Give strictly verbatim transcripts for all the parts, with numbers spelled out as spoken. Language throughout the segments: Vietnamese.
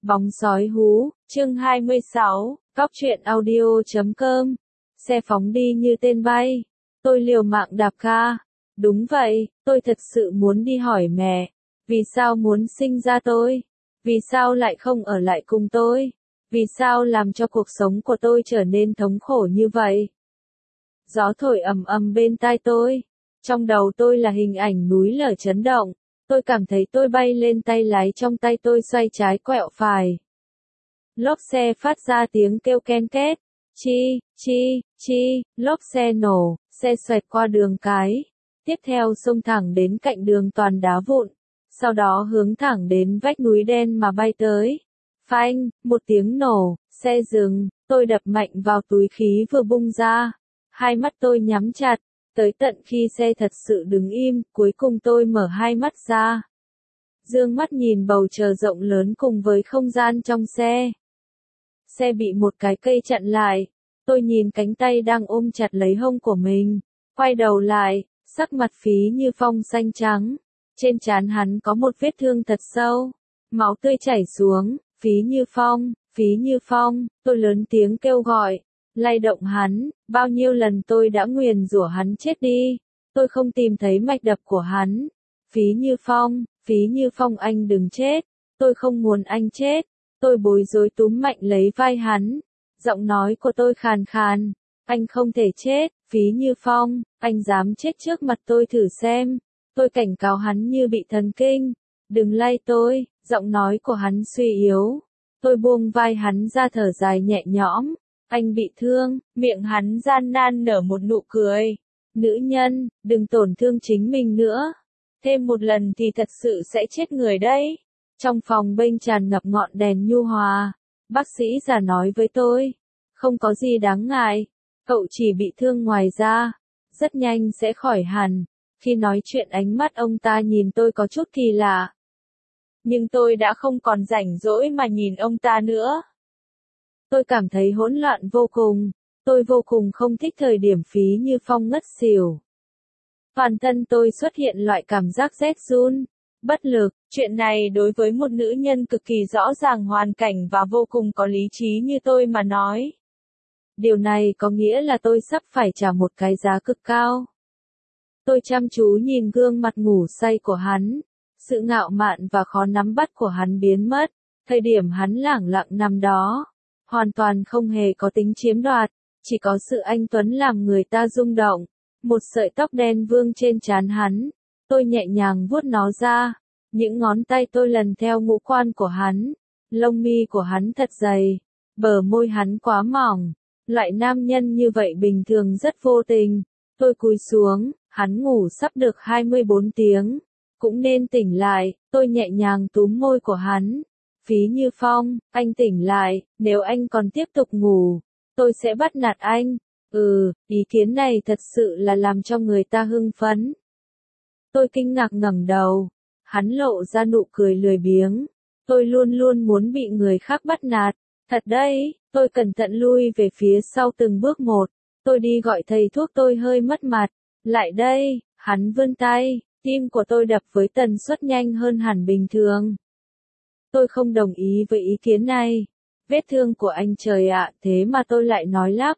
Bóng sói hú, chương hai mươi sáu, cóc truyện audio chấm com. Xe phóng đi như tên bay. Tôi liều mạng đạp ga. Đúng vậy, tôi thật sự muốn đi hỏi mẹ. Vì sao muốn sinh ra tôi? Vì sao lại không ở lại cùng tôi? Vì sao làm cho cuộc sống của tôi trở nên thống khổ như vậy? Gió thổi ầm ầm bên tai tôi. Trong đầu tôi là hình ảnh núi lở chấn động. Tôi cảm thấy tôi bay lên, tay lái trong tay tôi xoay trái quẹo phải. Lốp xe phát ra tiếng kêu ken két. Chi, chi, chi, lốp xe nổ, xe xoẹt qua đường cái. Tiếp theo xông thẳng đến cạnh đường toàn đá vụn. Sau đó hướng thẳng đến vách núi đen mà bay tới. Phanh, một tiếng nổ, xe dừng, tôi đập mạnh vào túi khí vừa bung ra. Hai mắt tôi nhắm chặt. Tới tận khi xe thật sự đứng im, cuối cùng tôi mở hai mắt ra. Dương mắt nhìn bầu trời rộng lớn cùng với không gian trong xe. Xe bị một cái cây chặn lại. Tôi nhìn cánh tay đang ôm chặt lấy hông của mình. Quay đầu lại, sắc mặt Phí Như Phong xanh trắng. Trên trán hắn có một vết thương thật sâu. Máu tươi chảy xuống. Phí Như Phong, Phí Như Phong, tôi lớn tiếng kêu gọi. Lay động hắn, bao nhiêu lần tôi đã nguyền rủa hắn chết đi, tôi không tìm thấy mạch đập của hắn. Phí Như Phong, Phí Như Phong anh đừng chết, tôi không muốn anh chết. Tôi bối rối túm mạnh lấy vai hắn, giọng nói của tôi khàn khàn, anh không thể chết, Phí Như Phong, anh dám chết trước mặt tôi thử xem. Tôi cảnh cáo hắn như bị thần kinh, đừng lay tôi, giọng nói của hắn suy yếu. Tôi buông vai hắn ra thở dài nhẹ nhõm. Anh bị thương, miệng hắn gian nan nở một nụ cười. Nữ nhân, đừng tổn thương chính mình nữa. Thêm một lần thì thật sự sẽ chết người đấy. Trong phòng bênh tràn ngập ngọn đèn nhu hòa. Bác sĩ già nói với tôi. Không có gì đáng ngại. Cậu chỉ bị thương ngoài da. Rất nhanh sẽ khỏi hẳn. Khi nói chuyện ánh mắt ông ta nhìn tôi có chút kỳ lạ. Nhưng tôi đã không còn rảnh rỗi mà nhìn ông ta nữa. Tôi cảm thấy hỗn loạn vô cùng, tôi vô cùng không thích thời điểm Phí Như Phong ngất xỉu. Toàn thân tôi xuất hiện loại cảm giác rét run, bất lực, chuyện này đối với một nữ nhân cực kỳ rõ ràng hoàn cảnh và vô cùng có lý trí như tôi mà nói. Điều này có nghĩa là tôi sắp phải trả một cái giá cực cao. Tôi chăm chú nhìn gương mặt ngủ say của hắn, sự ngạo mạn và khó nắm bắt của hắn biến mất, thời điểm hắn lẳng lặng nằm đó. Hoàn toàn không hề có tính chiếm đoạt, chỉ có sự anh tuấn làm người ta rung động. Một sợi tóc đen vương trên trán hắn, tôi nhẹ nhàng vuốt nó ra, những ngón tay tôi lần theo ngũ quan của hắn, lông mi của hắn thật dày, bờ môi hắn quá mỏng, loại nam nhân như vậy bình thường rất vô tình. Tôi cúi xuống, hắn ngủ sắp được hai mươi bốn tiếng, cũng nên tỉnh lại, tôi nhẹ nhàng túm môi của hắn. Phí Như Phong, anh tỉnh lại, nếu anh còn tiếp tục ngủ, tôi sẽ bắt nạt anh. Ừ, ý kiến này thật sự là làm cho người ta hưng phấn. Tôi kinh ngạc ngẩng đầu, hắn lộ ra nụ cười lười biếng. Tôi luôn luôn muốn bị người khác bắt nạt. Thật đấy, tôi cẩn thận lui về phía sau từng bước một. Tôi đi gọi thầy thuốc, tôi hơi mất mặt. Lại đây, hắn vươn tay, tim của tôi đập với tần suất nhanh hơn hẳn bình thường. Tôi không đồng ý với ý kiến này. Vết thương của anh trời ạ, thế mà tôi lại nói lắp.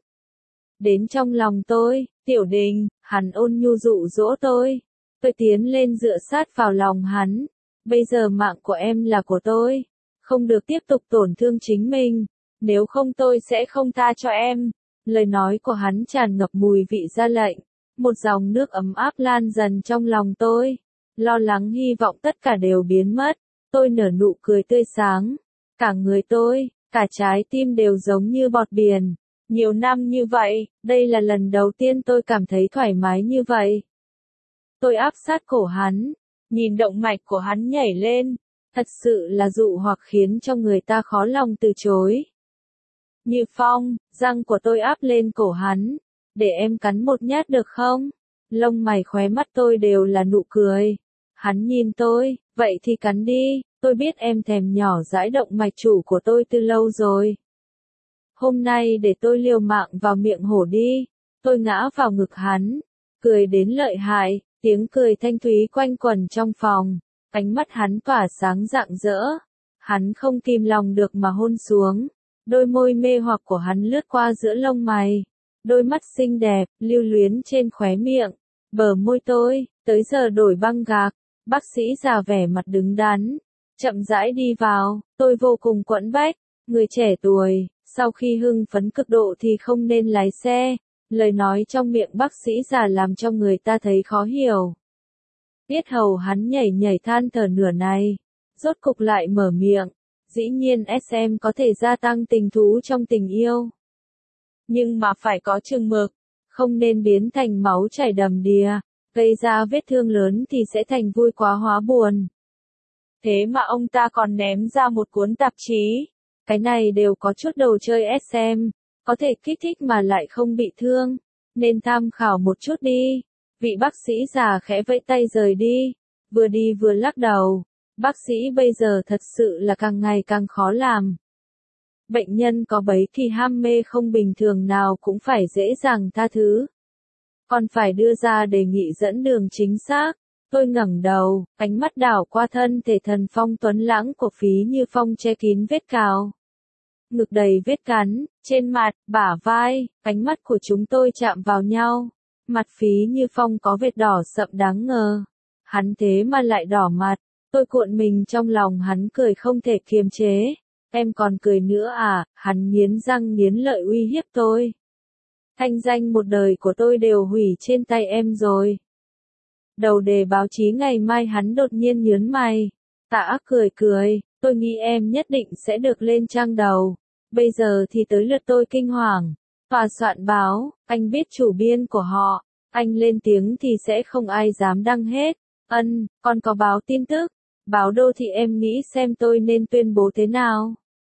Đến trong lòng tôi, Tiểu Đình, hắn ôn nhu dụ dỗ tôi. Tôi tiến lên dựa sát vào lòng hắn. Bây giờ mạng của em là của tôi. Không được tiếp tục tổn thương chính mình. Nếu không tôi sẽ không tha cho em. Lời nói của hắn tràn ngập mùi vị ra lệnh. Một dòng nước ấm áp lan dần trong lòng tôi. Lo lắng hy vọng tất cả đều biến mất. Tôi nở nụ cười tươi sáng. Cả người tôi, cả trái tim đều giống như bọt biển. Nhiều năm như vậy, đây là lần đầu tiên tôi cảm thấy thoải mái như vậy. Tôi áp sát cổ hắn, nhìn động mạch của hắn nhảy lên. Thật sự là dụ hoặc khiến cho người ta khó lòng từ chối. Như Phong, răng của tôi áp lên cổ hắn. Để em cắn một nhát được không? Lông mày khóe mắt tôi đều là nụ cười. Hắn nhìn tôi, vậy thì cắn đi, tôi biết em thèm nhỏ dãi động mạch chủ của tôi từ lâu rồi. Hôm nay để tôi liều mạng vào miệng hổ đi. Tôi ngã vào ngực hắn, cười đến lợi hại, tiếng cười thanh thúy quanh quẩn trong phòng, ánh mắt hắn tỏa sáng rạng rỡ. Hắn không kìm lòng được mà hôn xuống. Đôi môi mê hoặc của hắn lướt qua giữa lông mày. Đôi mắt xinh đẹp, lưu luyến trên khóe miệng. Bờ môi tôi, tới giờ đổi băng gạc. Bác sĩ già vẻ mặt đứng đắn. Chậm rãi đi vào, tôi vô cùng quẫn bách. Người trẻ tuổi, sau khi hưng phấn cực độ thì không nên lái xe. Lời nói trong miệng bác sĩ già làm cho người ta thấy khó hiểu. Tiết hầu hắn nhảy nhảy than thở nửa này. Rốt cục lại mở miệng. Dĩ nhiên ét em có thể gia tăng tình thú trong tình yêu. Nhưng mà phải có chừng mực. Không nên biến thành máu chảy đầm đìa. Gây ra vết thương lớn thì sẽ thành vui quá hóa buồn. Thế mà ông ta còn ném ra một cuốn tạp chí. Cái này đều có chút đồ chơi ét em. Có thể kích thích mà lại không bị thương. Nên tham khảo một chút đi. Vị bác sĩ già khẽ vẫy tay rời đi. Vừa đi vừa lắc đầu. Bác sĩ bây giờ thật sự là càng ngày càng khó làm. Bệnh nhân có bấy kỳ ham mê không bình thường nào cũng phải dễ dàng tha thứ. Còn phải đưa ra đề nghị dẫn đường chính xác. Tôi ngẩng đầu, ánh mắt đảo qua thân thể thần phong tuấn lãng của Phí Như Phong che kín vết cào. Ngực đầy vết cắn, trên mặt, bả vai, ánh mắt của chúng tôi chạm vào nhau. Mặt Phí Như Phong có vết đỏ sậm đáng ngờ. Hắn thế mà lại đỏ mặt. Tôi cuộn mình trong lòng hắn cười không thể kiềm chế. Em còn cười nữa à, hắn nghiến răng nghiến lợi uy hiếp tôi. Thanh danh một đời của tôi đều hủy trên tay em rồi. Đầu đề báo chí ngày mai hắn đột nhiên nhớn mày. Tạ cười cười, tôi nghĩ em nhất định sẽ được lên trang đầu. Bây giờ thì tới lượt tôi kinh hoàng. Tòa soạn báo, anh biết chủ biên của họ. Anh lên tiếng thì sẽ không ai dám đăng hết. Ân, còn có báo tin tức. Báo Đô Thị em nghĩ xem tôi nên tuyên bố thế nào.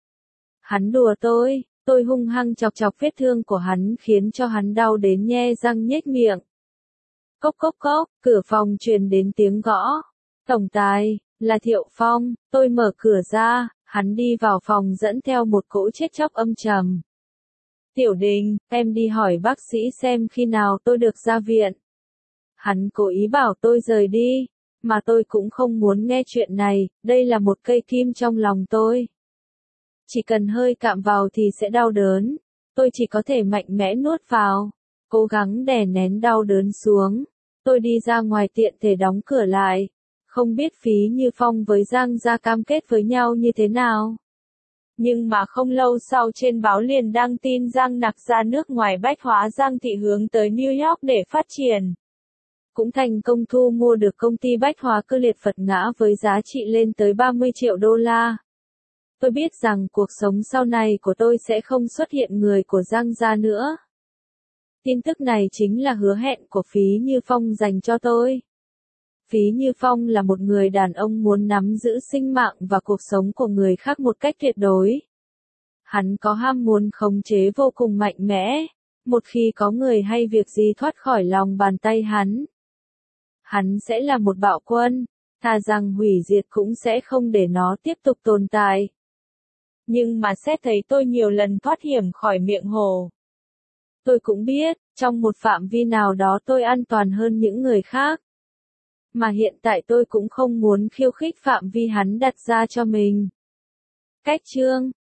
Hắn đùa tôi, tôi hung hăng chọc chọc vết thương của hắn khiến cho hắn đau đến nhe răng nhếch miệng. Cốc cốc cốc, cửa phòng truyền đến tiếng gõ. Tổng tài, là Thiệu Phong, tôi mở cửa ra, hắn đi vào phòng dẫn theo một cỗ chết chóc âm trầm. Tiểu Đình, em đi hỏi bác sĩ xem khi nào tôi được ra viện. Hắn cố ý bảo tôi rời đi, mà tôi cũng không muốn nghe chuyện này, đây là một cây kim trong lòng tôi. Chỉ cần hơi cạm vào thì sẽ đau đớn, tôi chỉ có thể mạnh mẽ nuốt vào, cố gắng đè nén đau đớn xuống. Tôi đi ra ngoài tiện thể đóng cửa lại, không biết Phí Như Phong với Giang Gia cam kết với nhau như thế nào. Nhưng mà không lâu sau trên báo liền đăng tin Giang Nặc ra nước ngoài bách hóa Giang Thị hướng tới New York để phát triển. Cũng thành công thu mua được công ty bách hóa cơ liệt Phật Ngã với giá trị lên tới ba mươi triệu đô la. Tôi biết rằng cuộc sống sau này của tôi sẽ không xuất hiện người của Giang Gia nữa. Tin tức này chính là hứa hẹn của Phí Như Phong dành cho tôi. Phí Như Phong là một người đàn ông muốn nắm giữ sinh mạng và cuộc sống của người khác một cách tuyệt đối. Hắn có ham muốn khống chế vô cùng mạnh mẽ, một khi có người hay việc gì thoát khỏi lòng bàn tay hắn. Hắn sẽ là một bạo quân, thà rằng hủy diệt cũng sẽ không để nó tiếp tục tồn tại. Nhưng mà xét thấy tôi nhiều lần thoát hiểm khỏi miệng hổ. Tôi cũng biết, trong một phạm vi nào đó tôi an toàn hơn những người khác. Mà hiện tại tôi cũng không muốn khiêu khích phạm vi hắn đặt ra cho mình. Cách chương